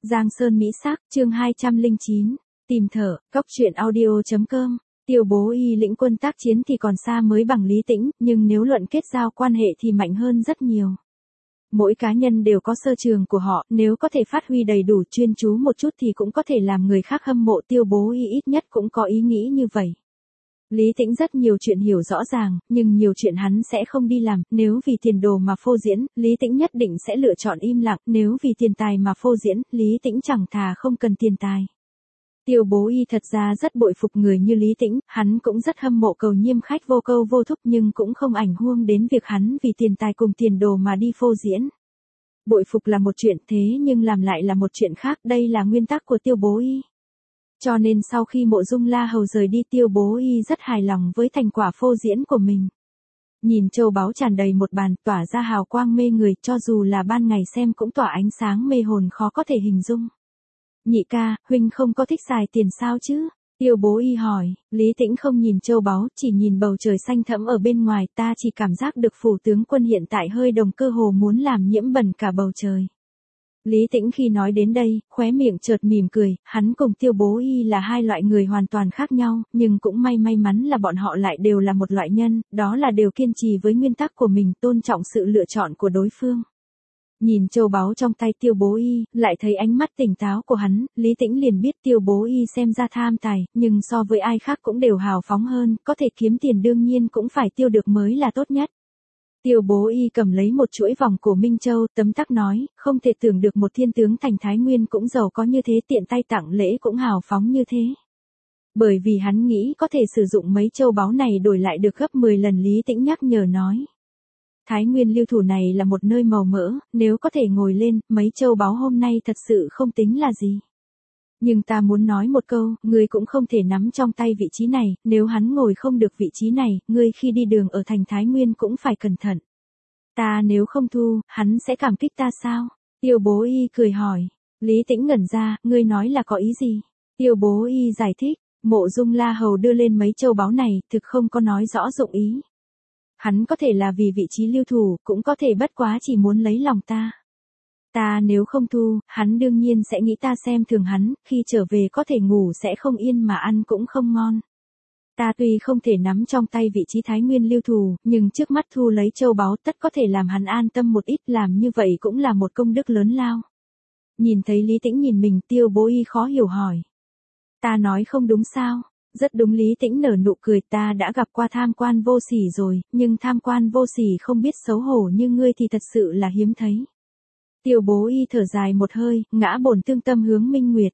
Giang Sơn Mỹ Sắc, chương 209, tìm thở, cóc truyện audio.com. Tiêu Bố Y lĩnh quân tác chiến thì còn xa mới bằng Lý Tĩnh, nhưng nếu luận kết giao quan hệ thì mạnh hơn rất nhiều. Mỗi cá nhân đều có sở trường của họ, nếu có thể phát huy đầy đủ chuyên chú một chút thì cũng có thể làm người khác hâm mộ. Tiêu Bố Y ít nhất cũng có ý nghĩ như vậy. Lý Tĩnh rất nhiều chuyện hiểu rõ ràng, nhưng nhiều chuyện hắn sẽ không đi làm. Nếu vì tiền đồ mà phô diễn, Lý Tĩnh nhất định sẽ lựa chọn im lặng. Nếu vì tiền tài mà phô diễn, Lý Tĩnh chẳng thà không cần tiền tài. Tiêu Bố Y thật ra rất bội phục người như Lý Tĩnh, hắn cũng rất hâm mộ Cầu Nhiêm khách vô câu vô thúc, nhưng cũng không ảnh hưởng đến việc hắn vì tiền tài cùng tiền đồ mà đi phô diễn. Bội phục là một chuyện, thế nhưng làm lại là một chuyện khác, đây là nguyên tắc của Tiêu Bố Y. Cho nên sau khi Mộ Dung La Hầu rời đi, Tiêu Bố Y rất hài lòng với thành quả phô diễn của mình. Nhìn châu báu tràn đầy một bàn, tỏa ra hào quang mê người, cho dù là ban ngày xem cũng tỏa ánh sáng mê hồn khó có thể hình dung. Nhị ca, huynh không có thích xài tiền sao chứ? Tiêu Bố Y hỏi. Lý Tĩnh không nhìn châu báu, chỉ nhìn bầu trời xanh thẫm ở bên ngoài. Ta chỉ cảm giác được phủ tướng quân hiện tại hơi đồng, cơ hồ muốn làm nhiễm bẩn cả bầu trời. Lý Tĩnh khi nói đến đây, khóe miệng chợt mỉm cười. Hắn cùng Tiêu Bố Y là hai loại người hoàn toàn khác nhau, nhưng cũng may mắn là bọn họ lại đều là một loại nhân, đó là đều kiên trì với nguyên tắc của mình, tôn trọng sự lựa chọn của đối phương. Nhìn châu báu trong tay Tiêu Bố Y, lại thấy ánh mắt tỉnh táo của hắn, Lý Tĩnh liền biết Tiêu Bố Y xem ra tham tài, nhưng so với ai khác cũng đều hào phóng hơn, có thể kiếm tiền đương nhiên cũng phải tiêu được mới là tốt nhất. Tiêu Bố Y cầm lấy một chuỗi vòng cổ Minh Châu, tấm tắc nói, không thể tưởng được một thiên tướng thành Thái Nguyên cũng giàu có như thế, tiện tay tặng lễ cũng hào phóng như thế. Bởi vì hắn nghĩ có thể sử dụng mấy châu báu này đổi lại được gấp 10 lần. Lý Tĩnh nhắc nhở nói. Thái Nguyên lưu thủ này là một nơi màu mỡ, nếu có thể ngồi lên, mấy châu báu hôm nay thật sự không tính là gì. Nhưng ta muốn nói một câu, ngươi cũng không thể nắm trong tay vị trí này, nếu hắn ngồi không được vị trí này, ngươi khi đi đường ở thành Thái Nguyên cũng phải cẩn thận. Ta nếu không thu, hắn sẽ cảm kích ta sao? Tiêu Bố Y cười hỏi. Lý Tĩnh ngẩn ra, ngươi nói là có ý gì? Tiêu Bố Y giải thích, Mộ Dung La Hầu đưa lên mấy châu báu này, thực không có nói rõ dụng ý. Hắn có thể là vì vị trí lưu thủ, cũng có thể bất quá chỉ muốn lấy lòng ta. Ta nếu không thu, hắn đương nhiên sẽ nghĩ ta xem thường hắn, khi trở về có thể ngủ sẽ không yên mà ăn cũng không ngon. Ta tuy không thể nắm trong tay vị trí Thái Nguyên lưu thủ, nhưng trước mắt thu lấy châu báu tất có thể làm hắn an tâm một ít, làm như vậy cũng là một công đức lớn lao. Nhìn thấy Lý Tĩnh nhìn mình, Tiêu Bố Y khó hiểu hỏi. Ta nói không đúng sao? Rất đúng. Lý Tĩnh nở nụ cười, ta đã gặp qua tham quan vô sỉ rồi, nhưng tham quan vô sỉ không biết xấu hổ như ngươi thì thật sự là hiếm thấy. Tiêu Bố Y thở dài một hơi, ngã bổn tương tâm hướng minh nguyệt.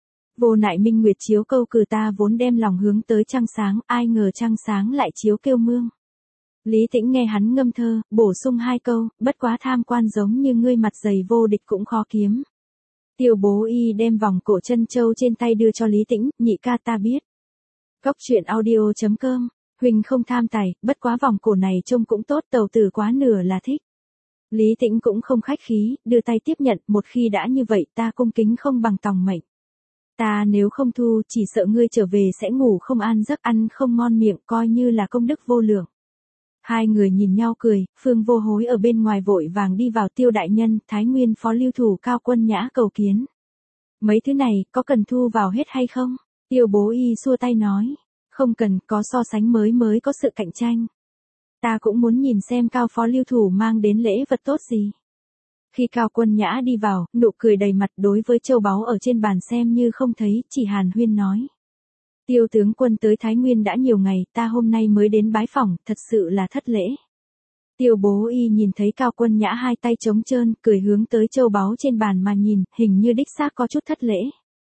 Vô nại minh nguyệt chiếu câu cừ, ta vốn đem lòng hướng tới trăng sáng, ai ngờ trăng sáng lại chiếu kêu mương. Lý Tĩnh nghe hắn ngâm thơ, bổ sung hai câu, bất quá tham quan giống như ngươi mặt dày vô địch cũng khó kiếm. Tiêu Bố Y đem vòng cổ chân châu trên tay đưa cho Lý Tĩnh, nhị ca ta biết. Cóc truyện audio.com, huynh không tham tài, bất quá vòng cổ này trông cũng tốt, tàu tử quá nửa là thích. Lý Tĩnh cũng không khách khí, đưa tay tiếp nhận, một khi đã như vậy ta cung kính không bằng tòng mệnh. Ta nếu không thu, chỉ sợ ngươi trở về sẽ ngủ không an giấc, ăn không ngon miệng, coi như là công đức vô lượng. Hai người nhìn nhau cười, Phương Vô Hối ở bên ngoài vội vàng đi vào. Tiêu đại nhân, Thái Nguyên phó lưu thủ Cao Quân Nhã cầu kiến. Mấy thứ này, có cần thu vào hết hay không? Tiêu Bố Y xua tay nói. Không cần, có so sánh mới có sự cạnh tranh. Ta cũng muốn nhìn xem Cao phó lưu thủ mang đến lễ vật tốt gì. Khi Cao Quân Nhã đi vào, nụ cười đầy mặt, đối với châu báu ở trên bàn xem như không thấy, chỉ hàn huyên nói. Tiêu tướng quân tới Thái Nguyên đã nhiều ngày, ta hôm nay mới đến bái phỏng, thật sự là thất lễ. Tiêu Bố Y nhìn thấy Cao Quân Nhã hai tay trống trơn, cười hướng tới châu báu trên bàn mà nhìn, hình như đích xác có chút thất lễ.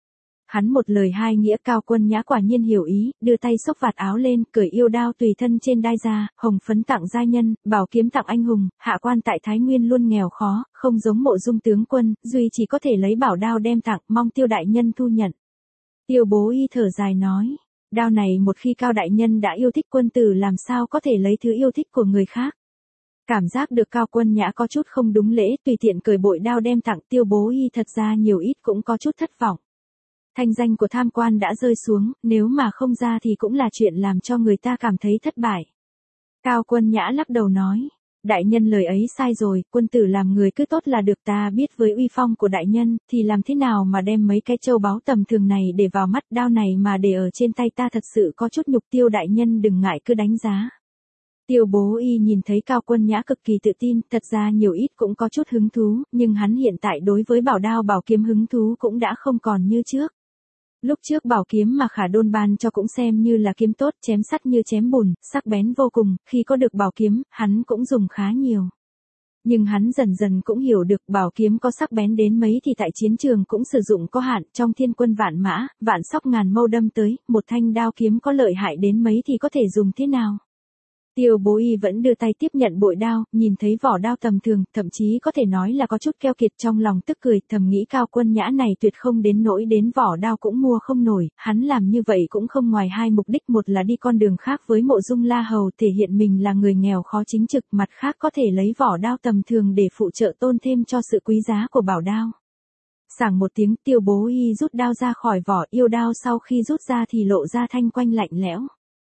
Hắn một lời hai nghĩa, Cao Quân Nhã quả nhiên hiểu ý, đưa tay xốc vạt áo lên, cởi yêu đao tùy thân trên đai ra, hồng phấn tặng giai nhân, bảo kiếm tặng anh hùng, hạ quan tại Thái Nguyên luôn nghèo khó, không giống Mộ Dung tướng quân, duy chỉ có thể lấy bảo đao đem tặng, mong Tiêu đại nhân thu nhận. Tiêu Bố Y thở dài nói, đao này một khi Cao đại nhân đã yêu thích quân tử làm sao có thể lấy thứ yêu thích của người khác. Cảm giác được Cao Quân Nhã có chút không đúng lễ, tùy tiện cởi bội đao đem tặng. Tiêu Bố Y thật ra nhiều ít cũng có chút thất vọng. Thanh danh của tham quan đã rơi xuống, nếu mà không ra thì cũng là chuyện làm cho người ta cảm thấy thất bại. Cao Quân Nhã lắc đầu nói, Đại nhân lời ấy sai rồi, quân tử làm người cứ tốt là được, ta biết với uy phong của đại nhân, thì làm thế nào mà đem mấy cái châu báu tầm thường này để vào mắt, đao này mà để ở trên tay ta thật sự có chút nhục. Tiêu đại nhân đừng ngại cứ đánh giá. Tiêu Bố Y nhìn thấy Cao Quân Nhã cực kỳ tự tin, thật ra nhiều ít cũng có chút hứng thú, nhưng hắn hiện tại đối với bảo đao bảo kiếm hứng thú cũng đã không còn như trước. Lúc trước bảo kiếm mà Khả Đôn ban cho cũng xem như là kiếm tốt, chém sắt như chém bùn, sắc bén vô cùng, khi có được bảo kiếm, hắn cũng dùng khá nhiều. Nhưng hắn dần dần cũng hiểu được bảo kiếm có sắc bén đến mấy thì tại chiến trường cũng sử dụng có hạn, trong thiên quân vạn mã, vạn sóc ngàn mâu đâm tới, một thanh đao kiếm có lợi hại đến mấy thì có thể dùng thế nào. Tiêu Bố Y vẫn đưa tay tiếp nhận bội đao, nhìn thấy vỏ đao tầm thường, thậm chí có thể nói là có chút keo kiệt, trong lòng tức cười, thầm nghĩ Cao Quân Nhã này tuyệt không đến nỗi đến vỏ đao cũng mua không nổi, hắn làm như vậy cũng không ngoài hai mục đích, một là đi con đường khác với Mộ Dung La Hầu thể hiện mình là người nghèo khó chính trực, mặt khác có thể lấy vỏ đao tầm thường để phụ trợ tôn thêm cho sự quý giá của bảo đao. Sảng một tiếng, Tiêu Bố Y rút đao ra khỏi vỏ, yêu đao sau khi rút ra thì lộ ra thanh quanh lạnh lẽo.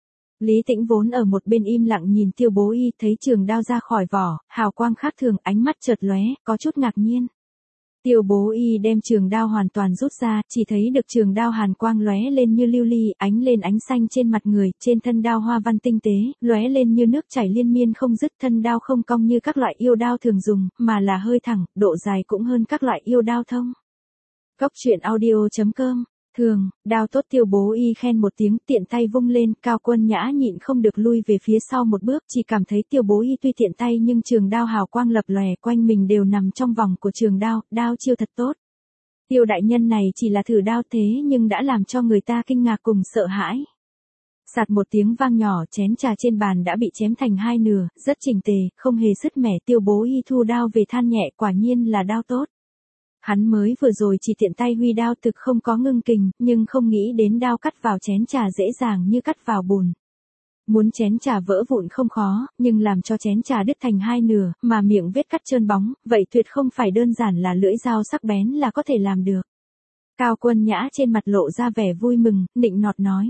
Lý Tĩnh vốn ở một bên im lặng nhìn Tiêu Bố Y, thấy trường đao ra khỏi vỏ, hào quang khác thường, ánh mắt chợt lóe, có chút ngạc nhiên. Tiêu Bố Y đem trường đao hoàn toàn rút ra, chỉ thấy được trường đao hàn quang lóe lên như lưu ly, ánh lên ánh xanh trên mặt người, trên thân đao hoa văn tinh tế, lóe lên như nước chảy liên miên không dứt, thân đao không cong như các loại yêu đao thường dùng, mà là hơi thẳng, độ dài cũng hơn các loại yêu đao thông. Cốc truyện audio.com Thường, đao tốt. Tiêu Bố Y khen một tiếng, tiện tay vung lên, Cao Quân Nhã nhịn không được lui về phía sau một bước, chỉ cảm thấy Tiêu Bố Y tuy tiện tay nhưng trường đao hào quang lập lòe, quanh mình đều nằm trong vòng của trường đao, đao chiêu thật tốt. Tiêu đại nhân này chỉ là thử đao thế nhưng đã làm cho người ta kinh ngạc cùng sợ hãi. Sạt một tiếng vang nhỏ, chén trà trên bàn đã bị chém thành hai nửa, rất chỉnh tề, không hề sứt mẻ. Tiêu Bố Y thu đao về than nhẹ, quả nhiên là đao tốt. Hắn mới vừa rồi chỉ tiện tay huy đao thực không có ngưng kình, nhưng không nghĩ đến đao cắt vào chén trà dễ dàng như cắt vào bùn. Muốn chén trà vỡ vụn không khó, nhưng làm cho chén trà đứt thành hai nửa, mà miệng vết cắt trơn bóng, vậy tuyệt không phải đơn giản là lưỡi dao sắc bén là có thể làm được. Cao Quân Nhã trên mặt lộ ra vẻ vui mừng, nịnh nọt nói.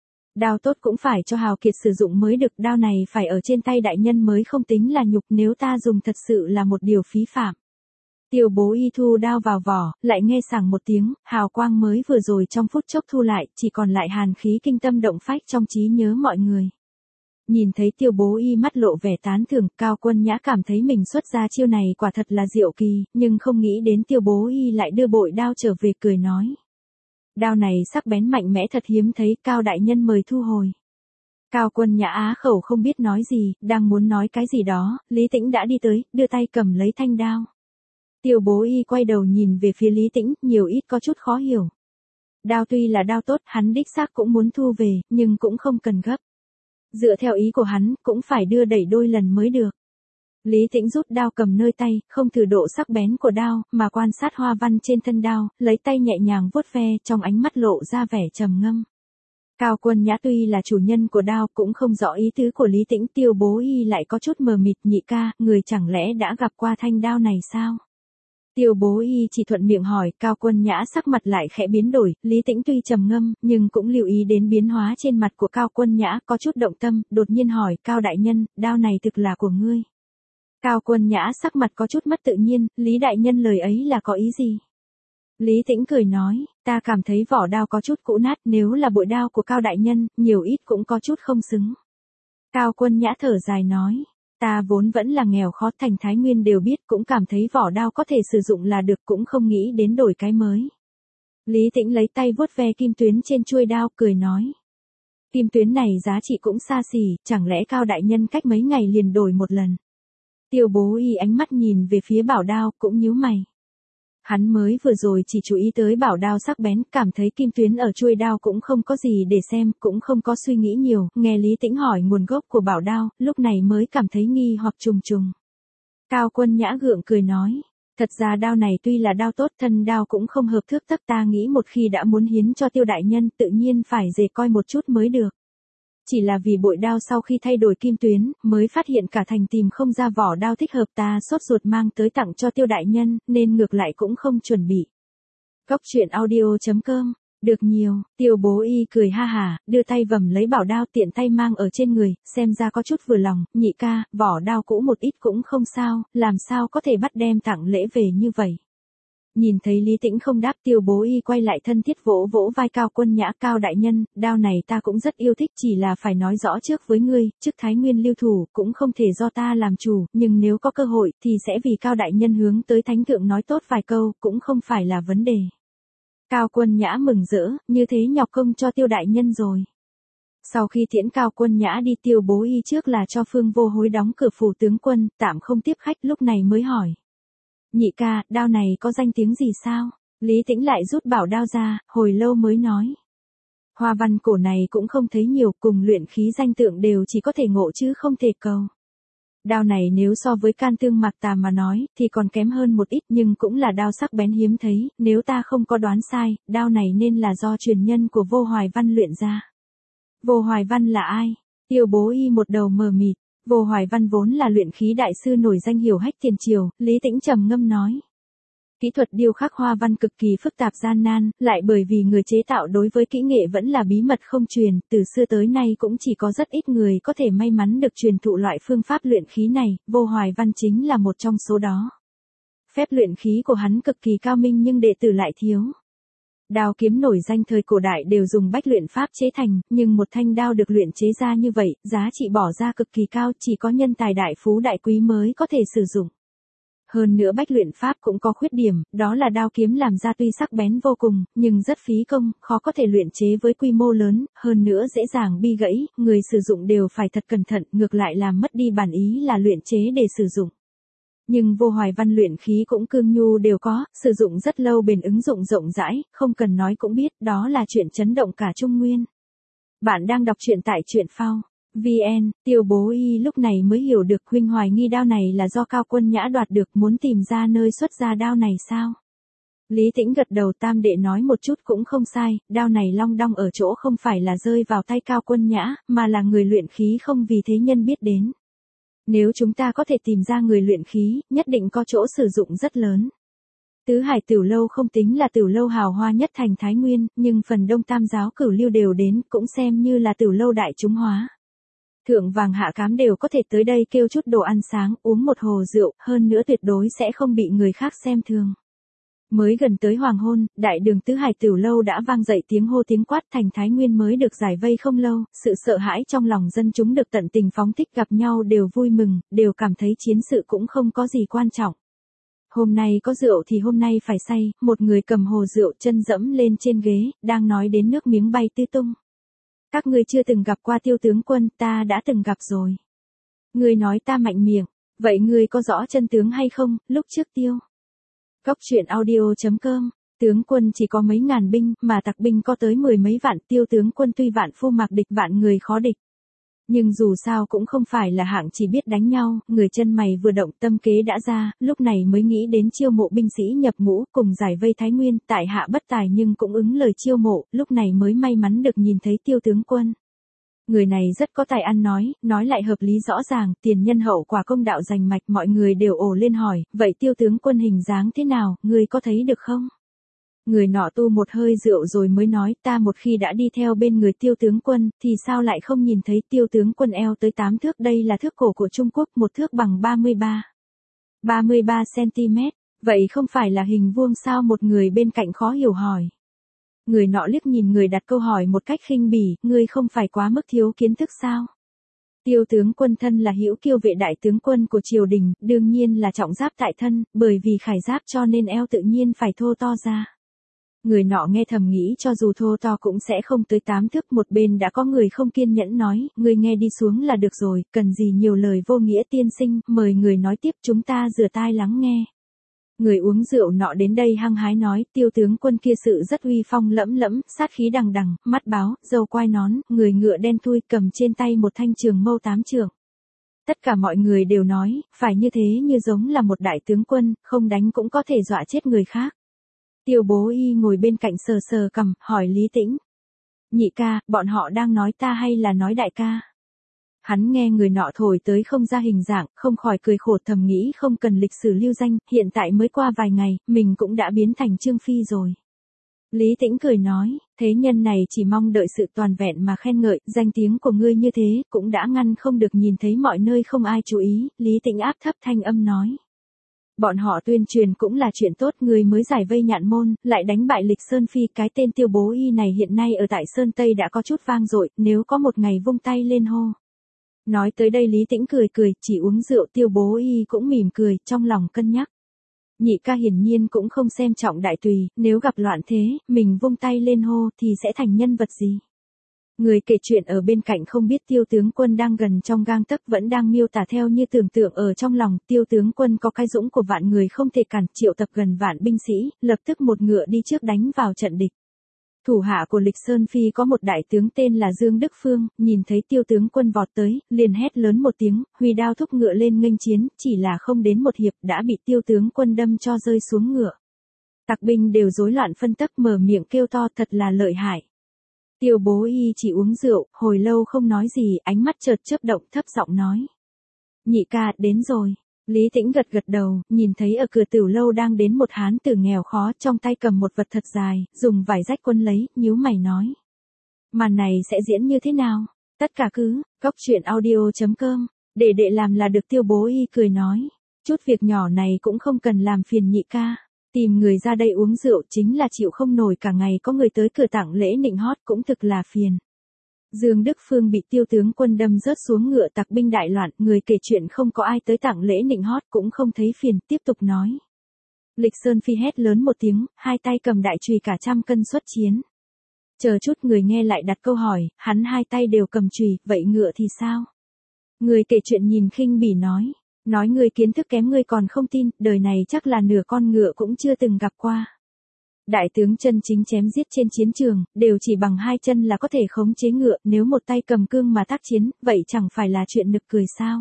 Đao tốt cũng phải cho hào kiệt sử dụng mới được, đao này phải ở trên tay đại nhân mới không tính là nhục, nếu ta dùng thật sự là một điều phí phạm. Tiêu Bố Y thu đao vào vỏ, lại nghe sảng một tiếng, hào quang mới vừa rồi trong phút chốc thu lại, chỉ còn lại hàn khí kinh tâm động phách trong trí nhớ mọi người. Nhìn thấy Tiêu Bố Y mắt lộ vẻ tán thưởng, Cao Quân Nhã cảm thấy mình xuất ra chiêu này quả thật là diệu kỳ, nhưng không nghĩ đến Tiêu Bố Y lại đưa bội đao trở về, cười nói. Đao này sắc bén mạnh mẽ thật hiếm thấy, Cao đại nhân mời thu hồi. Cao Quân Nhã á khẩu không biết nói gì, đang muốn nói cái gì đó, Lý Tĩnh đã đi tới, đưa tay cầm lấy thanh đao. Tiêu Bố Y quay đầu nhìn về phía Lý Tĩnh, nhiều ít có chút khó hiểu. Đao tuy là đao tốt, hắn đích xác cũng muốn thu về, nhưng cũng không cần gấp. Dựa theo ý của hắn, cũng phải đưa đẩy đôi lần mới được. Lý Tĩnh rút đao cầm nơi tay, không thử độ sắc bén của đao, mà quan sát hoa văn trên thân đao, lấy tay nhẹ nhàng vuốt ve, trong ánh mắt lộ ra vẻ trầm ngâm. Cao Quân Nhã tuy là chủ nhân của đao cũng không rõ ý tứ của Lý Tĩnh. Tiêu Bố Y lại có chút mờ mịt, nhị ca, người chẳng lẽ đã gặp qua thanh đao này sao? Tiêu Bố Y chỉ thuận miệng hỏi, Cao Quân Nhã sắc mặt lại khẽ biến đổi, Lý Tĩnh tuy trầm ngâm, nhưng cũng lưu ý đến biến hóa trên mặt của Cao Quân Nhã, có chút động tâm, đột nhiên hỏi, Cao đại nhân, đao này thực là của ngươi. Cao Quân Nhã sắc mặt có chút mất tự nhiên, Lý đại nhân lời ấy là có ý gì? Lý Tĩnh cười nói, ta cảm thấy vỏ đao có chút cũ nát, nếu là bội đao của Cao đại nhân, nhiều ít cũng có chút không xứng. Cao Quân Nhã thở dài nói. Ta vốn vẫn là nghèo khó, thành Thái Nguyên đều biết, cũng cảm thấy vỏ đao có thể sử dụng là được, cũng không nghĩ đến đổi cái mới. Lý Tĩnh lấy tay vuốt ve kim tuyến trên chuôi đao, cười nói. Kim tuyến này giá trị cũng xa xỉ, chẳng lẽ Cao đại nhân cách mấy ngày liền đổi một lần? Tiêu Bố Y ánh mắt nhìn về phía bảo đao, cũng nhíu mày. Hắn mới vừa rồi chỉ chú ý tới bảo đao sắc bén, cảm thấy kim tuyến ở chuôi đao cũng không có gì để xem, cũng không có suy nghĩ nhiều, nghe Lý Tĩnh hỏi nguồn gốc của bảo đao, lúc này mới cảm thấy nghi hoặc trùng trùng. Cao Quân Nhã gượng cười nói, thật ra đao này tuy là đao tốt, thân đao cũng không hợp thước tấc, ta nghĩ một khi đã muốn hiến cho Tiêu đại nhân, tự nhiên phải dè coi một chút mới được. Chỉ là vì bội đao sau khi thay đổi kim tuyến, mới phát hiện cả thành tìm không ra vỏ đao thích hợp, ta sốt ruột mang tới tặng cho Tiêu đại nhân, nên ngược lại cũng không chuẩn bị. Cốc truyện audio.com Được nhiều, Tiêu Bố Y cười ha hả, đưa tay vầm lấy bảo đao tiện tay mang ở trên người, xem ra có chút vừa lòng, nhị ca, vỏ đao cũ một ít cũng không sao, làm sao có thể bắt đem tặng lễ về như vậy. Nhìn thấy Lý Tĩnh không đáp, Tiêu Bố Y quay lại thân thiết vỗ vỗ vai Cao Quân Nhã, Cao đại nhân, đao này ta cũng rất yêu thích, chỉ là phải nói rõ trước với ngươi, chức Thái Nguyên lưu thủ cũng không thể do ta làm chủ, nhưng nếu có cơ hội thì sẽ vì Cao đại nhân hướng tới thánh thượng nói tốt vài câu, cũng không phải là vấn đề. Cao Quân Nhã mừng rỡ, như thế nhọc công cho Tiêu đại nhân rồi. Sau khi tiễn Cao Quân Nhã đi, Tiêu Bố Y trước là cho Phương Vô Hối đóng cửa phủ tướng quân, tạm không tiếp khách, lúc này mới hỏi. Nhị ca, đao này có danh tiếng gì sao? Lý Tĩnh lại rút bảo đao ra, hồi lâu mới nói. Hoa văn cổ này cũng không thấy nhiều, cùng luyện khí danh tượng đều chỉ có thể ngộ chứ không thể cầu. Đao này nếu so với can tương mạc tà mà nói, thì còn kém hơn một ít, nhưng cũng là đao sắc bén hiếm thấy, nếu ta không có đoán sai, đao này nên là do truyền nhân của Vô Hoài Văn luyện ra. Vô Hoài Văn là ai? Tiêu Bố Y một đầu mờ mịt. Vô Hoài Văn vốn là luyện khí đại sư nổi danh hiển hách tiền triều, Lý Tĩnh trầm ngâm nói. Kỹ thuật điêu khắc hoa văn cực kỳ phức tạp gian nan, lại bởi vì người chế tạo đối với kỹ nghệ vẫn là bí mật không truyền, từ xưa tới nay cũng chỉ có rất ít người có thể may mắn được truyền thụ loại phương pháp luyện khí này, Vô Hoài Văn chính là một trong số đó. Phép luyện khí của hắn cực kỳ cao minh nhưng đệ tử lại thiếu. Đao kiếm nổi danh thời cổ đại đều dùng bách luyện pháp chế thành, nhưng một thanh đao được luyện chế ra như vậy, giá trị bỏ ra cực kỳ cao, chỉ có nhân tài đại phú đại quý mới có thể sử dụng. Hơn nữa bách luyện pháp cũng có khuyết điểm, đó là đao kiếm làm ra tuy sắc bén vô cùng, nhưng rất phí công, khó có thể luyện chế với quy mô lớn, hơn nữa dễ dàng bi gãy, người sử dụng đều phải thật cẩn thận, ngược lại làm mất đi bản ý là luyện chế để sử dụng. Nhưng Vô Hoài Văn luyện khí cũng cương nhu đều có, sử dụng rất lâu bền ứng dụng rộng rãi, không cần nói cũng biết, đó là chuyện chấn động cả Trung Nguyên. Bạn đang đọc truyện tại truyện phao VN, Tiêu Bố Y lúc này mới hiểu được huynh hoài nghi đao này là do Cao Quân Nhã đoạt được, muốn tìm ra nơi xuất ra đao này sao? Lý Tĩnh gật đầu, tam đệ nói một chút cũng không sai, đao này long đong ở chỗ không phải là rơi vào tay Cao Quân Nhã, mà là người luyện khí không vì thế nhân biết đến. Nếu chúng ta có thể tìm ra người luyện khí, nhất định có chỗ sử dụng rất lớn. Tứ Hải Tửu Lâu không tính là tửu lâu hào hoa nhất thành Thái Nguyên, nhưng phần đông tam giáo cửu lưu đều đến, cũng xem như là tửu lâu đại chúng hóa. Thượng vàng hạ cám đều có thể tới đây kêu chút đồ ăn sáng, uống một hồ rượu, hơn nữa tuyệt đối sẽ không bị người khác xem thường. Mới gần tới hoàng hôn, đại đường Tứ Hải Tửu Lâu đã vang dậy tiếng hô tiếng quát, thành Thái Nguyên mới được giải vây không lâu, sự sợ hãi trong lòng dân chúng được tận tình phóng thích, gặp nhau đều vui mừng, đều cảm thấy chiến sự cũng không có gì quan trọng. Hôm nay có rượu thì hôm nay phải say, một người cầm hồ rượu chân dẫm lên trên ghế, đang nói đến nước miếng bay tứ tung. Các ngươi chưa từng gặp qua Tiêu tướng quân, ta đã từng gặp rồi. Ngươi nói ta mạnh miệng, vậy ngươi có rõ chân tướng hay không, lúc trước Tiêu? Cốc truyện audio.com, tướng quân chỉ có mấy ngàn binh, mà tặc binh có tới 10 mấy vạn, Tiêu tướng quân tuy vạn phu mạc địch vạn người khó địch. Nhưng dù sao cũng không phải là hạng chỉ biết đánh nhau, người chân mày vừa động tâm kế đã ra, lúc này mới nghĩ đến chiêu mộ binh sĩ nhập ngũ, cùng giải vây Thái Nguyên, tại hạ bất tài nhưng cũng ứng lời chiêu mộ, lúc này mới may mắn được nhìn thấy Tiêu tướng quân. Người này rất có tài ăn nói lại hợp lý rõ ràng, tiền nhân hậu quả công đạo rành mạch, mọi người đều ồ lên hỏi, vậy Tiêu tướng quân hình dáng thế nào, người có thấy được không? Người nọ tu một hơi rượu rồi mới nói, ta một khi đã đi theo bên người Tiêu tướng quân, thì sao lại không nhìn thấy Tiêu tướng quân eo tới 8 thước, đây là thước cổ của Trung Quốc, một thước bằng 33 cm, vậy không phải là hình vuông sao? Một người bên cạnh khó hiểu hỏi. Người nọ liếc nhìn người đặt câu hỏi một cách khinh bỉ, ngươi không phải quá mức thiếu kiến thức sao? Tiêu tướng quân thân là hữu kiêu vệ đại tướng quân của triều đình, đương nhiên là trọng giáp tại thân, bởi vì khải giáp cho nên eo tự nhiên phải thô to ra. Người nọ nghe thầm nghĩ cho dù thô to cũng sẽ không tới 8 thước, một bên đã có người không kiên nhẫn nói, ngươi nghe đi xuống là được rồi, cần gì nhiều lời vô nghĩa tiên sinh, mời người nói tiếp, chúng ta rửa tai lắng nghe. Người uống rượu nọ đến đây hăng hái nói, Tiêu tướng quân kia sự rất uy phong lẫm lẫm, sát khí đằng đằng, mắt báo, râu quai nón, người ngựa đen thui, cầm trên tay một thanh trường mâu 8 trượng. Tất cả mọi người đều nói, phải như thế, như giống là một đại tướng quân, không đánh cũng có thể dọa chết người khác. Tiêu Bố Y ngồi bên cạnh sờ sờ cằm, hỏi Lý Tĩnh. Nhị ca, bọn họ đang nói ta hay là nói đại ca? Hắn nghe người nọ thổi tới không ra hình dạng, không khỏi cười khổ, thầm nghĩ không cần lịch sử lưu danh, hiện tại mới qua vài ngày, mình cũng đã biến thành Trương Phi rồi. Lý Tĩnh cười nói, thế nhân này chỉ mong đợi sự toàn vẹn mà khen ngợi, danh tiếng của ngươi như thế, cũng đã ngăn không được nhìn thấy mọi nơi không ai chú ý, Lý Tĩnh áp thấp thanh âm nói. Bọn họ tuyên truyền cũng là chuyện tốt, người mới giải vây nhạn môn, lại đánh bại Lịch Sơn Phi, cái tên Tiêu Bố Y này hiện nay ở tại Sơn Tây đã có chút vang dội, nếu có một ngày vung tay lên hô. Nói tới đây Lý Tĩnh cười cười, chỉ uống rượu, Tiêu Bố Y cũng mỉm cười, trong lòng cân nhắc. Nhị ca hiển nhiên cũng không xem trọng đại tùy, nếu gặp loạn thế, mình vung tay lên hô thì sẽ thành nhân vật gì. Người kể chuyện ở bên cạnh không biết Tiêu tướng quân đang gần trong gang tấc vẫn đang miêu tả theo như tưởng tượng ở trong lòng, Tiêu tướng quân có cái dũng của vạn người không thể cản, triệu tập gần vạn binh sĩ, lập tức một ngựa đi trước đánh vào trận địch. Thủ hạ của Lịch Sơn Phi có một đại tướng tên là Dương Đức Phương, nhìn thấy Tiêu tướng quân vọt tới, liền hét lớn một tiếng, huy đao thúc ngựa lên nghênh chiến, chỉ là không đến một hiệp đã bị Tiêu tướng quân đâm cho rơi xuống ngựa. Tặc binh đều rối loạn phân tấp, mở miệng kêu to, thật là lợi hại. Tiêu Bố Y chỉ uống rượu, hồi lâu không nói gì, ánh mắt chợt chớp động, thấp giọng nói. Nhị ca, đến rồi. Lý Tĩnh gật gật đầu, nhìn thấy ở cửa tiểu lâu đang đến một hán tử nghèo khó, trong tay cầm một vật thật dài, dùng vải rách quấn lấy, nhíu mày nói. Màn này sẽ diễn như thế nào? Tất cả cứ, coctruyện.audio.com, để đệ làm là được. Tiêu Bố Y cười nói. Chút việc nhỏ này cũng không cần làm phiền nhị ca. Tìm người ra đây uống rượu chính là chịu không nổi, cả ngày có người tới cửa tặng lễ nịnh hót cũng thực là phiền. Dương Đức Phương bị Tiêu tướng quân đâm rớt xuống ngựa, tặc binh đại loạn, người kể chuyện không có ai tới tặng lễ nịnh hót cũng không thấy phiền, tiếp tục nói. Lịch Sơn Phi hét lớn một tiếng, hai tay cầm đại chùy cả 100 cân xuất chiến. Chờ chút, người nghe lại đặt câu hỏi, hắn hai tay đều cầm chùy, vậy ngựa thì sao? Người kể chuyện nhìn khinh bỉ nói. Nói người kiến thức kém ngươi còn không tin, đời này chắc là nửa con ngựa cũng chưa từng gặp qua. Đại tướng chân chính chém giết trên chiến trường, đều chỉ bằng hai chân là có thể khống chế ngựa, nếu một tay cầm cương mà tác chiến, vậy chẳng phải là chuyện nực cười sao?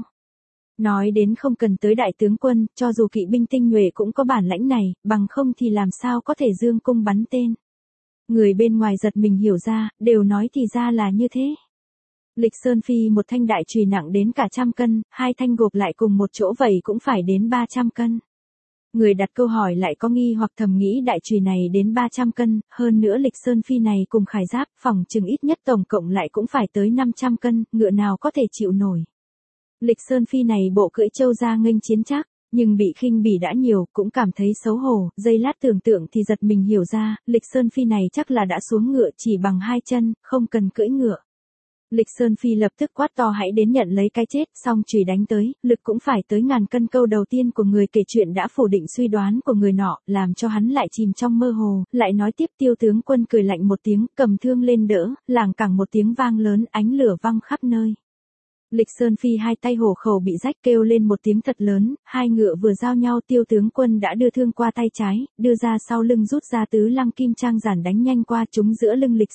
Nói đến không cần tới đại tướng quân, cho dù kỵ binh tinh nhuệ cũng có bản lãnh này, bằng không thì làm sao có thể dương cung bắn tên. Người bên ngoài giật mình hiểu ra, đều nói thì ra là như thế. Lịch Sơn Phi một thanh đại chùy nặng đến cả 100 cân, hai thanh gộp lại cùng một chỗ vậy cũng phải đến 300 cân. Người đặt câu hỏi lại có nghi hoặc thầm nghĩ đại chùy này đến 300 cân, hơn nữa Lịch Sơn Phi này cùng khải giáp, phòng chừng ít nhất tổng cộng lại cũng phải tới 500 cân, ngựa nào có thể chịu nổi. Lịch Sơn Phi này bộ cưỡi trâu ra nghênh chiến chắc, nhưng bị khinh bỉ đã nhiều, cũng cảm thấy xấu hổ, giây lát tưởng tượng thì giật mình hiểu ra, Lịch Sơn Phi này chắc là đã xuống ngựa chỉ bằng hai chân, không cần cưỡi ngựa. Lịch Sơn Phi lập tức quát to hãy đến nhận lấy cái chết, xong chùy đánh tới, lực cũng phải tới 1000 cân. Câu đầu tiên của người kể chuyện đã phủ định suy đoán của người nọ, làm cho hắn lại chìm trong mơ hồ, lại nói tiếp. Tiêu tướng quân cười lạnh một tiếng, cầm thương lên đỡ, làng cẳng một tiếng vang lớn, ánh lửa văng khắp nơi. Lịch Sơn Phi hai tay hổ khẩu bị rách, kêu lên một tiếng thật lớn, hai ngựa vừa giao nhau, Tiêu tướng quân đã đưa thương qua tay trái, đưa ra sau lưng rút ra tứ lăng kim trang giản đánh nhanh qua trúng giữa lưng Lịch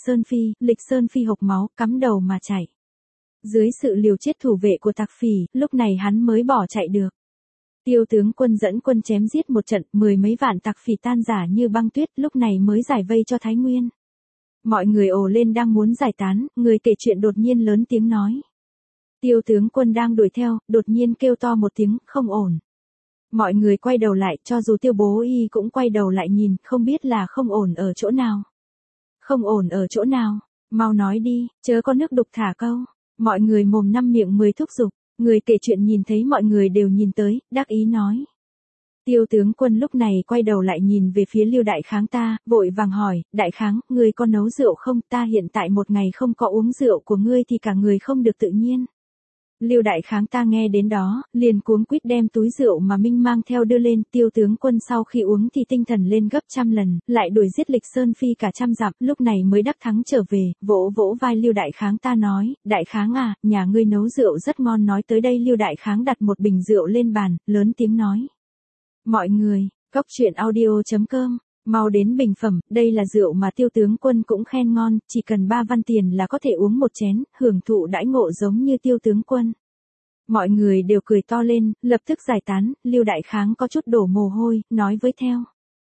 Sơn Phi hộc máu, cắm đầu mà chạy. Dưới sự liều chết thủ vệ của tặc phỉ, lúc này hắn mới bỏ chạy được. Tiêu tướng quân dẫn quân chém giết một trận, 10 mấy vạn tặc phỉ tan rã như băng tuyết, lúc này mới giải vây cho Thái Nguyên. Mọi người ồ lên đang muốn giải tán, người kể chuyện đột nhiên lớn tiếng nói. Tiêu tướng quân đang đuổi theo, đột nhiên kêu to một tiếng, không ổn. Mọi người quay đầu lại, cho dù Tiêu Bố Y cũng quay đầu lại nhìn, không biết là không ổn ở chỗ nào. Không ổn ở chỗ nào, mau nói đi, chớ có nước đục thả câu. Mọi người mồm năm miệng 10 thúc giục, người kể chuyện nhìn thấy mọi người đều nhìn tới, đắc ý nói. Tiêu tướng quân lúc này quay đầu lại nhìn về phía Lưu Đại Kháng ta, vội vàng hỏi, Đại Kháng, ngươi có nấu rượu không? Ta hiện tại một ngày không có uống rượu của ngươi thì cả người không được tự nhiên. Lưu Đại Kháng ta nghe đến đó, liền cuống quýt đem túi rượu mà Minh mang theo đưa lên. Tiêu tướng quân sau khi uống thì tinh thần lên gấp 100 lần, lại đuổi giết Lịch Sơn Phi cả 100 dặm, lúc này mới đắc thắng trở về, vỗ vỗ vai Lưu Đại Kháng ta nói, Đại Kháng à, nhà ngươi nấu rượu rất ngon. Nói tới đây Lưu Đại Kháng đặt một bình rượu lên bàn, lớn tiếng nói. Mọi người, coctruyện.audio.com, mau đến bình phẩm, đây là rượu mà Tiêu tướng quân cũng khen ngon, chỉ cần 3 văn tiền là có thể uống một chén, hưởng thụ đãi ngộ giống như Tiêu tướng quân. Mọi người đều cười to lên, lập tức giải tán. Lưu Đại Kháng có chút đổ mồ hôi, nói với theo.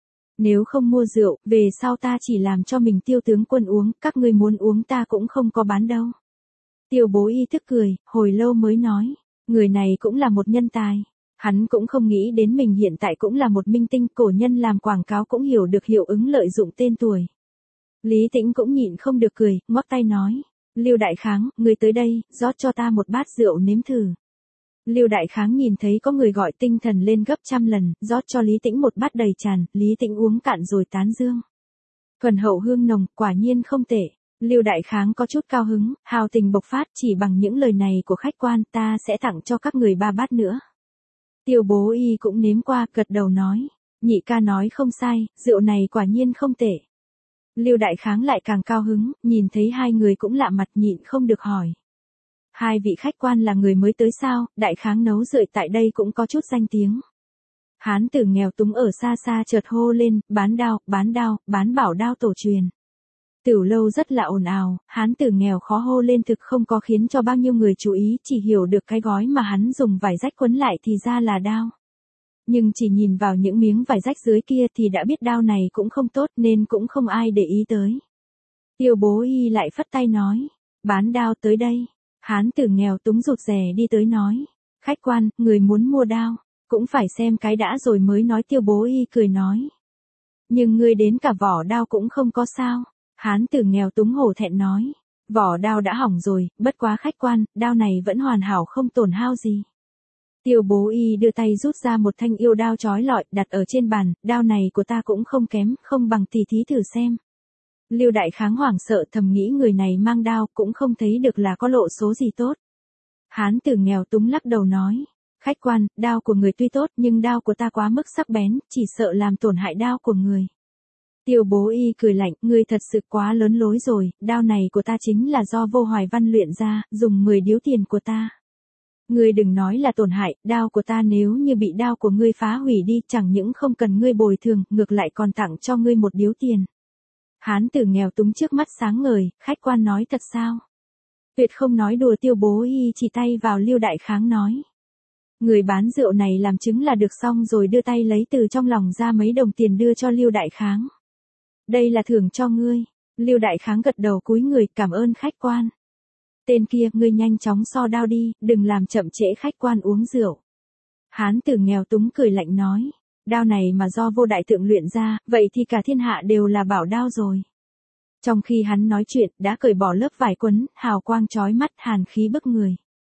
Nếu không mua rượu, về sau ta chỉ làm cho mình Tiêu tướng quân uống, các ngươi muốn uống ta cũng không có bán đâu. Tiêu Bố Y tức cười, hồi lâu mới nói, người này cũng là một nhân tài. Hắn cũng không nghĩ đến mình hiện tại cũng là một minh tinh, cổ nhân làm quảng cáo cũng hiểu được hiệu ứng lợi dụng tên tuổi. Lý Tĩnh cũng nhịn không được cười, ngoắc tay nói. Lưu Đại Kháng, người tới đây, rót cho ta một bát rượu nếm thử. Lưu Đại Kháng nhìn thấy có người gọi tinh thần lên gấp trăm lần, rót cho Lý Tĩnh một bát đầy tràn, Lý Tĩnh uống cạn rồi tán dương. Thuần hậu hương nồng, quả nhiên không tệ. Lưu Đại Kháng có chút cao hứng, hào tình bộc phát, chỉ bằng những lời này của khách quan ta sẽ tặng cho các người 3 bát nữa. Tiêu Bố Y cũng nếm qua, gật đầu nói. Nhị ca nói không sai, rượu này quả nhiên không tệ. Lưu Đại Kháng lại càng cao hứng, nhìn thấy hai người cũng lạ mặt nhịn không được hỏi. Hai vị khách quan là người mới tới sao, Đại Kháng nấu rượu tại đây cũng có chút danh tiếng. Hán tử nghèo túng ở xa xa chợt hô lên, bán đao, bán bảo đao tổ truyền. Tiểu lâu rất là ồn ào, hán tử nghèo khó hô lên thực không có khiến cho bao nhiêu người chú ý, chỉ hiểu được cái gói mà hắn dùng vải rách quấn lại thì ra là đao. Nhưng chỉ nhìn vào những miếng vải rách dưới kia thì đã biết đao này cũng không tốt nên cũng không ai để ý tới. Tiêu Bố Y lại phất tay nói, bán đao tới đây. Hán tử nghèo túng rụt rè đi tới nói, khách quan, người muốn mua đao, cũng phải xem cái đã rồi mới nói. Tiêu Bố Y cười nói. Nhưng người đến cả vỏ đao cũng không có sao. Hán tử nghèo túng hổ thẹn nói, vỏ đao đã hỏng rồi, bất quá khách quan, đao này vẫn hoàn hảo không tổn hao gì. Tiêu Bố Y đưa tay rút ra một thanh yêu đao chói lọi, đặt ở trên bàn, đao này của ta cũng không kém, không bằng tỷ thí thử xem. Lưu Đại Kháng hoảng sợ thầm nghĩ người này mang đao cũng không thấy được là có lộ số gì tốt. Hán tử nghèo túng lắc đầu nói, khách quan, đao của người tuy tốt nhưng đao của ta quá mức sắc bén, chỉ sợ làm tổn hại đao của người. Tiêu Bố Y cười lạnh, ngươi thật sự quá lớn lối rồi, đao này của ta chính là do Vô Hoài Văn luyện ra, dùng 10 điếu tiền của ta. Ngươi đừng nói là tổn hại, đao của ta nếu như bị đao của ngươi phá hủy đi, chẳng những không cần ngươi bồi thường, ngược lại còn tặng cho ngươi 1 điếu tiền. Hán tử nghèo túng trước mắt sáng ngời, khách quan nói thật sao? Tuyệt không nói đùa. Tiêu Bố Y chỉ tay vào Lưu Đại Kháng nói. Người bán rượu này làm chứng là được xong rồi đưa tay lấy từ trong lòng ra mấy đồng tiền đưa cho Lưu Đại Kháng. Đây là thưởng cho ngươi. Lưu Đại Kháng gật đầu cúi người cảm ơn khách quan. Tên kia, ngươi nhanh chóng so đao đi, đừng làm chậm trễ khách quan uống rượu. Hán tử nghèo túng cười lạnh nói. Đao này mà do Vô Đại Thượng luyện ra, vậy thì cả thiên hạ đều là bảo đao rồi. Trong khi hắn nói chuyện, đã cởi bỏ lớp vải quấn, hào quang chói mắt, hàn khí bức người.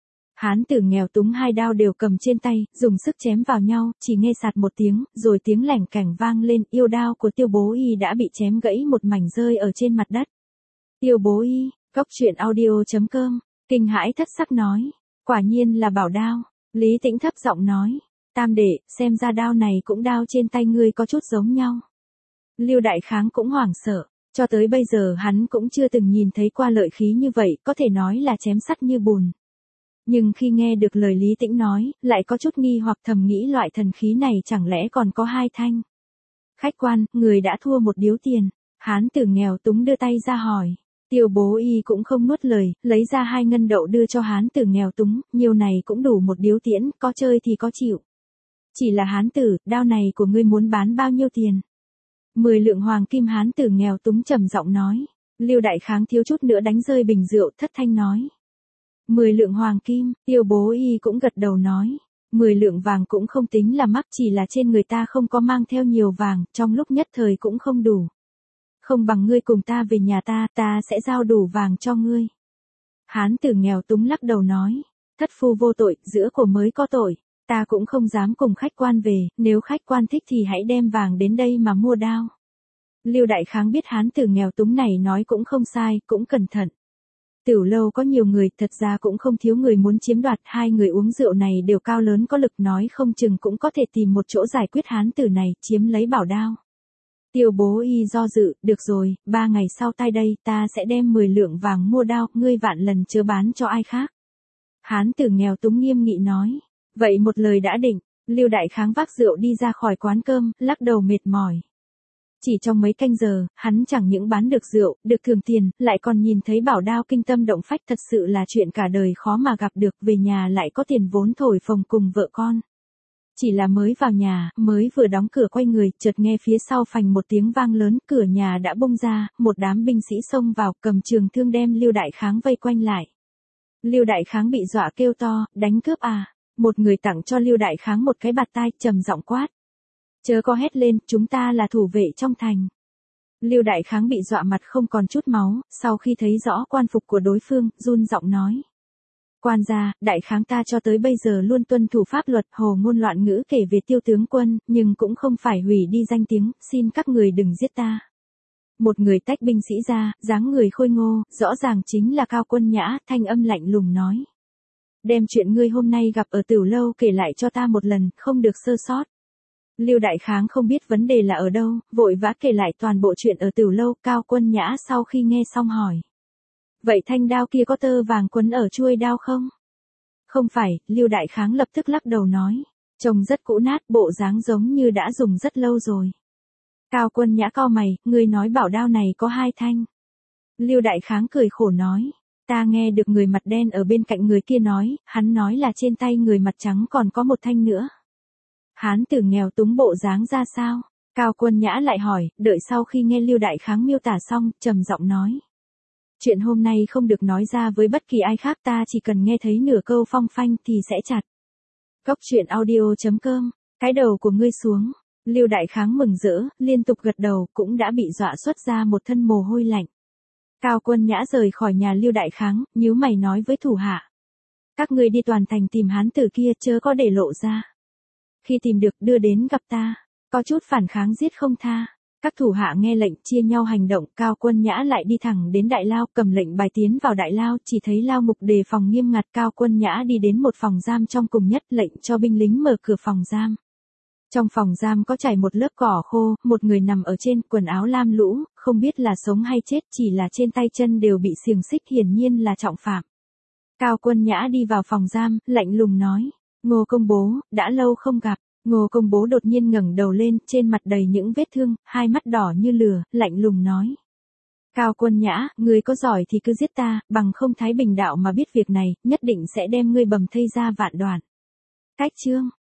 Hán tử nghèo túng 2 đao đều cầm trên tay, dùng sức chém vào nhau, chỉ nghe sạt một tiếng, rồi tiếng lẻng cảnh vang lên, yêu đao của Tiêu Bố Y đã bị chém gãy một mảnh rơi ở trên mặt đất. Tiêu Bố Y, Cốc.audio.com, kinh hãi thất sắc nói, quả nhiên là bảo đao. Lý Tĩnh thấp giọng nói, tam đệ, xem ra đao này cũng đao trên tay ngươi có chút giống nhau. Lưu Đại Kháng cũng hoảng sợ, cho tới bây giờ hắn cũng chưa từng nhìn thấy qua lợi khí như vậy, có thể nói là chém sắt như bùn. Nhưng khi nghe được lời Lý Tĩnh nói, lại có chút nghi hoặc thầm nghĩ loại thần khí này chẳng lẽ còn có 2 thanh. Khách quan, người đã thua 1 điếu tiền. Hán tử nghèo túng đưa tay ra hỏi. Tiêu Bố Y cũng không nuốt lời, lấy ra 2 ngân đậu đưa cho hán tử nghèo túng, nhiều này cũng đủ 1 điếu tiễn, có chơi thì có chịu. Chỉ là hán tử, đao này của ngươi muốn bán bao nhiêu tiền? 10 lượng hoàng kim. Hán tử nghèo túng trầm giọng nói. Lưu Đại Kháng thiếu chút nữa đánh rơi bình rượu, thất thanh nói. 10 lượng hoàng kim. Tiêu Bố Y cũng gật đầu nói. 10 lượng vàng cũng không tính là mắc, chỉ là trên người ta không có mang theo nhiều vàng, trong lúc nhất thời cũng không đủ. Không bằng ngươi cùng ta về nhà ta sẽ giao đủ vàng cho ngươi. Hán tử nghèo túng lắc đầu nói. Thất phu vô tội, giữa cổ mới có tội. Ta cũng không dám cùng khách quan về, nếu khách quan thích thì hãy đem vàng đến đây mà mua đao. Lưu Đại Kháng biết hán tử nghèo túng này nói cũng không sai, cũng cẩn thận. Tiểu lâu có nhiều người, thật ra cũng không thiếu người muốn chiếm đoạt, 2 người uống rượu này đều cao lớn có lực, nói không chừng cũng có thể tìm một chỗ giải quyết hán tử này, chiếm lấy bảo đao. Tiêu Bố Y do dự, được rồi, 3 ngày sau tai đây, ta sẽ đem 10 lượng vàng mua đao, ngươi vạn lần chớ bán cho ai khác. Hán tử nghèo túng nghiêm nghị nói. Vậy một lời đã định. Lưu Đại Kháng vác rượu đi ra khỏi quán cơm, lắc đầu mệt mỏi. Chỉ trong mấy canh giờ, hắn chẳng những bán được rượu, được thưởng tiền, lại còn nhìn thấy bảo đao kinh tâm động phách, thật sự là chuyện cả đời khó mà gặp được, về nhà lại có tiền vốn thổi phồng cùng vợ con. Chỉ là mới vào nhà, mới vừa đóng cửa quay người, chợt nghe phía sau phành một tiếng vang lớn, cửa nhà đã bung ra, một đám binh sĩ xông vào, cầm trường thương đem Lưu Đại Kháng vây quanh lại. Lưu Đại Kháng bị dọa kêu to, đánh cướp à? Một người tặng cho Lưu Đại Kháng một cái bạt tai, trầm giọng quát. Chớ có hét lên, chúng ta là thủ vệ trong thành. Lưu Đại Kháng bị dọa mặt không còn chút máu, sau khi thấy rõ quan phục của đối phương, run giọng nói. Quan gia, Đại Kháng ta cho tới bây giờ luôn tuân thủ pháp luật, hồ ngôn loạn ngữ kể về Tiêu tướng quân, nhưng cũng không phải hủy đi danh tiếng, xin các người đừng giết ta. Một người tách binh sĩ ra, dáng người khôi ngô, rõ ràng chính là Cao Quân Nhã, thanh âm lạnh lùng nói. Đem chuyện ngươi hôm nay gặp ở Tửu Lâu kể lại cho ta một lần, không được sơ sót. Lưu Đại Kháng không biết vấn đề là ở đâu, vội vã kể lại toàn bộ chuyện ở Tửu Lâu. Cao Quân Nhã sau khi nghe xong hỏi. Vậy thanh đao kia có tơ vàng quấn ở chuôi đao không? Không phải, Lưu Đại Kháng lập tức lắc đầu nói. Trông rất cũ nát, bộ dáng giống như đã dùng rất lâu rồi. Cao Quân Nhã cau mày, ngươi nói bảo đao này có 2 thanh. Lưu Đại Kháng cười khổ nói. Ta nghe được người mặt đen ở bên cạnh người kia nói, hắn nói là trên tay người mặt trắng còn có 1 thanh nữa. Hán tử nghèo túng bộ dáng ra sao? Cao Quân Nhã lại hỏi, đợi sau khi nghe Lưu Đại Kháng miêu tả xong, trầm giọng nói. Chuyện hôm nay không được nói ra với bất kỳ ai khác, ta chỉ cần nghe thấy nửa câu phong phanh thì sẽ chặt. Góc truyện audio.com, cái đầu của ngươi xuống. Lưu Đại Kháng mừng rỡ, liên tục gật đầu, cũng đã bị dọa xuất ra một thân mồ hôi lạnh. Cao Quân Nhã rời khỏi nhà Lưu Đại Kháng, nhíu mày nói với thủ hạ. Các ngươi đi toàn thành tìm hán tử kia, chớ có để lộ ra. Khi tìm được đưa đến gặp ta, có chút phản kháng giết không tha. Các thủ hạ nghe lệnh chia nhau hành động, Cao Quân Nhã lại đi thẳng đến đại lao, cầm lệnh bài tiến vào đại lao, chỉ thấy lao ngục đề phòng nghiêm ngặt. Cao Quân Nhã đi đến một phòng giam trong cùng nhất, lệnh cho binh lính mở cửa phòng giam. Trong phòng giam có trải một lớp cỏ khô, một người nằm ở trên, quần áo lam lũ, không biết là sống hay chết, chỉ là trên tay chân đều bị xiềng xích, hiển nhiên là trọng phạm. Cao Quân Nhã đi vào phòng giam, lạnh lùng nói, Ngô công bố, đã lâu không gặp. Ngô công bố đột nhiên ngẩng đầu lên, trên mặt đầy những vết thương, hai mắt đỏ như lửa, lạnh lùng nói. Cao Quân Nhã, ngươi có giỏi thì cứ giết ta, bằng không Thái Bình đạo mà biết việc này, nhất định sẽ đem ngươi bầm thây ra vạn đoạn. Cách chương.